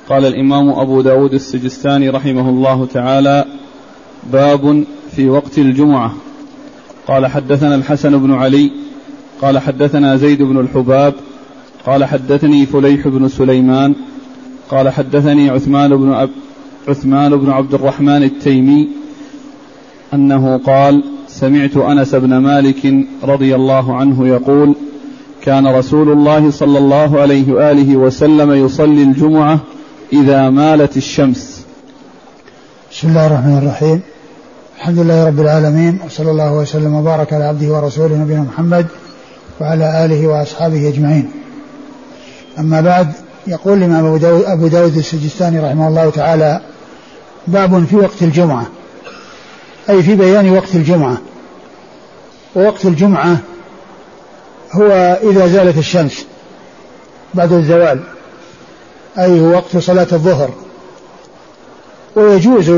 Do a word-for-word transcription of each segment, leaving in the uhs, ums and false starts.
قال الإمام أبو داود السجستاني رحمه الله تعالى: باب في وقت الجمعة. قال حدثنا الحسن بن علي قال حدثنا زيد بن الحباب قال حدثني فليح بن سليمان قال حدثني عثمان بن, أب عثمان بن عبد الرحمن التيمي أنه قال: سمعت أنس بن مالك رضي الله عنه يقول: كان رسول الله صلى الله عليه وآله وسلم يصلي الجمعة إذا مالت الشمس. بسم الله الرحمن الرحيم. الحمد لله رب العالمين، وصلى الله وسلم وبارك على عبده ورسوله نبينا محمد وعلى آله وأصحابه أجمعين. أما بعد، يقول الإمام أبو داود السجستاني رحمه الله تعالى: باب في وقت الجمعة، أي في بيان وقت الجمعة. ووقت الجمعة هو إذا زالت الشمس بعد الزوال، أي هو وقت صلاة الظهر. ويجوز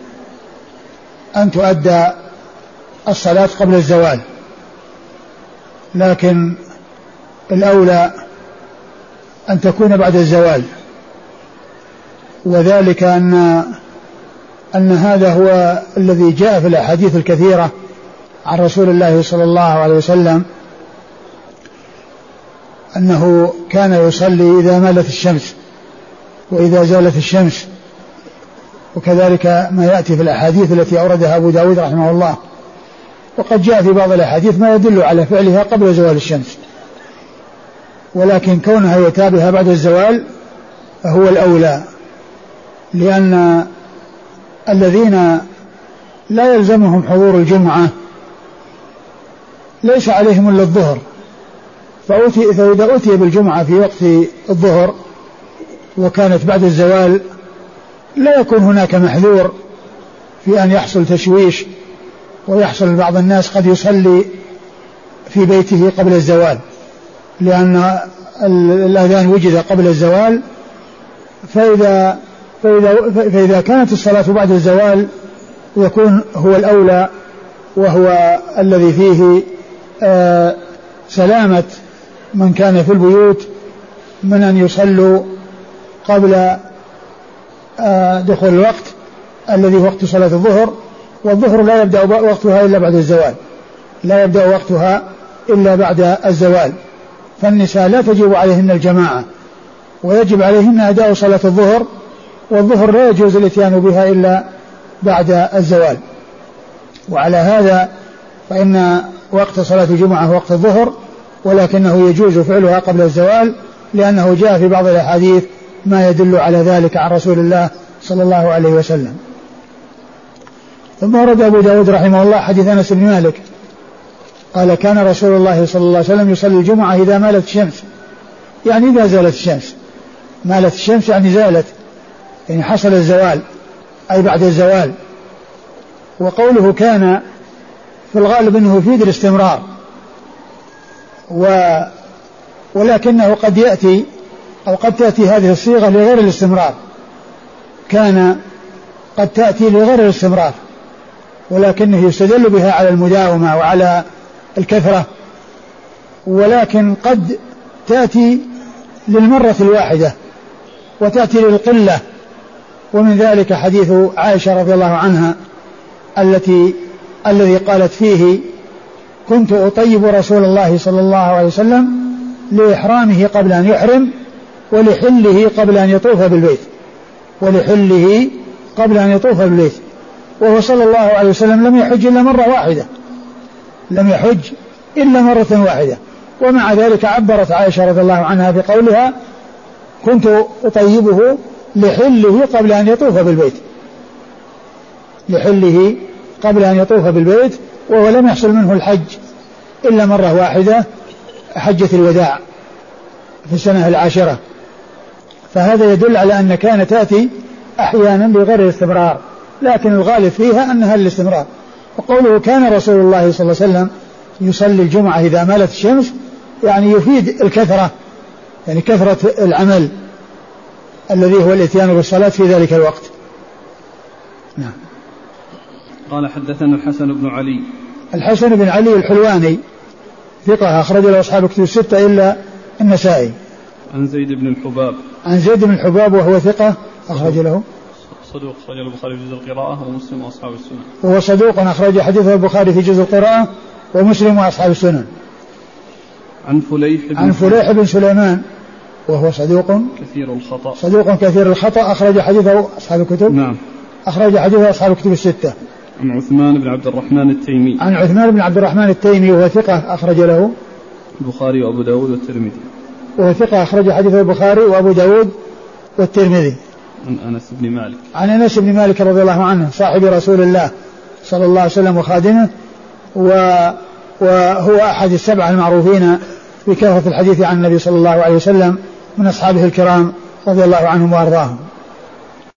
أن تؤدى الصلاة قبل الزوال، لكن الأولى أن تكون بعد الزوال، وذلك أن أن هذا هو الذي جاء في الأحاديث الكثيرة عن رسول الله صلى الله عليه وسلم، أنه كان يصلي إذا مالت الشمس وإذا زالت الشمس، وكذلك ما يأتي في الأحاديث التي أوردها أبو داود رحمه الله. وقد جاء في بعض الأحاديث ما يدل على فعلها قبل زوال الشمس، ولكن كونها يتابعها بعد الزوال فهو الأولى، لأن الذين لا يلزمهم حضور الجمعة ليس عليهم إلا الظهر، فإذا أتي بالجمعة في وقت الظهر وكانت بعد الزوال لا يكون هناك محذور في أن يحصل تشويش، ويحصل بعض الناس قد يصلي في بيته قبل الزوال، لأن الأذان وجد قبل الزوال. فإذا, فإذا, فإذا كانت الصلاة بعد الزوال يكون هو الأولى، وهو الذي فيه آه سلامة من كان في البيوت من أن يصلوا قبل آه دخول الوقت الذي وقت صلاة الظهر. والظهر لا يبدأ وقتها إلا بعد الزوال، لا يبدأ وقتها إلا بعد الزوال. فالنساء لا تجب عليهن الجماعة، ويجب عليهن أداء صلاة الظهر، والظهر لا يجوز الاتيان بها إلا بعد الزوال. وعلى هذا فإن وقت صلاة الجمعة وقت الظهر، ولكنه يجوز فعلها قبل الزوال، لأنه جاء في بعض الأحاديث ما يدل على ذلك عن رسول الله صلى الله عليه وسلم. ثم ورد أبو داود رحمه الله حديث أنس بن مالك قال: كان رسول الله صلى الله عليه وسلم يصلي الجمعة إذا مالت الشمس، يعني إذا زالت الشمس. مالت الشمس يعني زالت، يعني حصل الزوال، أي بعد الزوال. وقوله كان في الغالب أنه يفيد الاستمرار، و ولكنه قد يأتي أو قد تأتي هذه الصيغة لغير الاستمرار. كان قد تأتي لغير الاستمرار، ولكنه يستدل بها على المداومة وعلى الكثرة، ولكن قد تأتي للمرة الواحدة وتأتي للقلة. ومن ذلك حديث عائشة رضي الله عنها التي الذي قالت فيه: كنت أطيب رسول الله صلى الله عليه وسلم لإحرامه قبل أن يحرم، ولحله قبل أن يطوف بالبيت، ولحله قبل أن يطوف بالبيت. وهو صلى الله عليه وسلم لم يحج إلا مرة واحدة، لم يحج إلا مرة واحدة. ومع ذلك عبرت عائشة رضي الله عنها بقولها: كنت أطيبه لحله قبل أن يطوف بالبيت، لحله قبل أن يطوف بالبيت، وهو لم يحصل منه الحج إلا مرة واحدة، حجة الوداع في السنة العاشرة. فهذا يدل على أن كان تأتي أحيانا بغير الاستمرار، لكن الغالب فيها أنها الاستمرار. وقوله كان رسول الله صلى الله عليه وسلم يصلي الجمعة إذا مالت الشمس، يعني يفيد الكثرة، يعني كثرة العمل الذي هو الاتيان بالصلاة في ذلك الوقت. نعم. قال حدثنا الحسن بن علي. الحسن بن علي الحلواني ثقة أخرج له أصحاب كتب الستة إلا النسائي. عن زيد بن الحباب. عن زيد بن الحباب وهو ثقة أخرج له صدوق أخرج البخاري في جزء القراءة ومسلم وأصحاب السنن. وهو صدوق أخرج حديثه البخاري في جزء القراءة ومسلم وأصحاب السنن. عن فليح بن عن فليح بن سليمان وهو صدوق كثير الخطأ صدوق كثير الخطأ أخرج حديثه أصحاب الكتب. نعم. أخرج حديثه أصحاب الكتب الستة. عن عثمان بن عبد الرحمن التيمي عن عثمان بن عبد الرحمن التيمي وهو ثقة أخرج له البخاري وأبو داود والترمذي. وهو ثقة أخرج حديثه البخاري وأبو داود والترمذي. عن أنس بن مالك عن أنس بن مالك رضي الله عنه صاحب رسول الله صلى الله عليه وسلم وخادمه، وهو أحد السبعة المعروفين بكثرة الحديث عن النبي صلى الله عليه وسلم من أصحابه الكرام رضي الله عنهم وأرضاهم.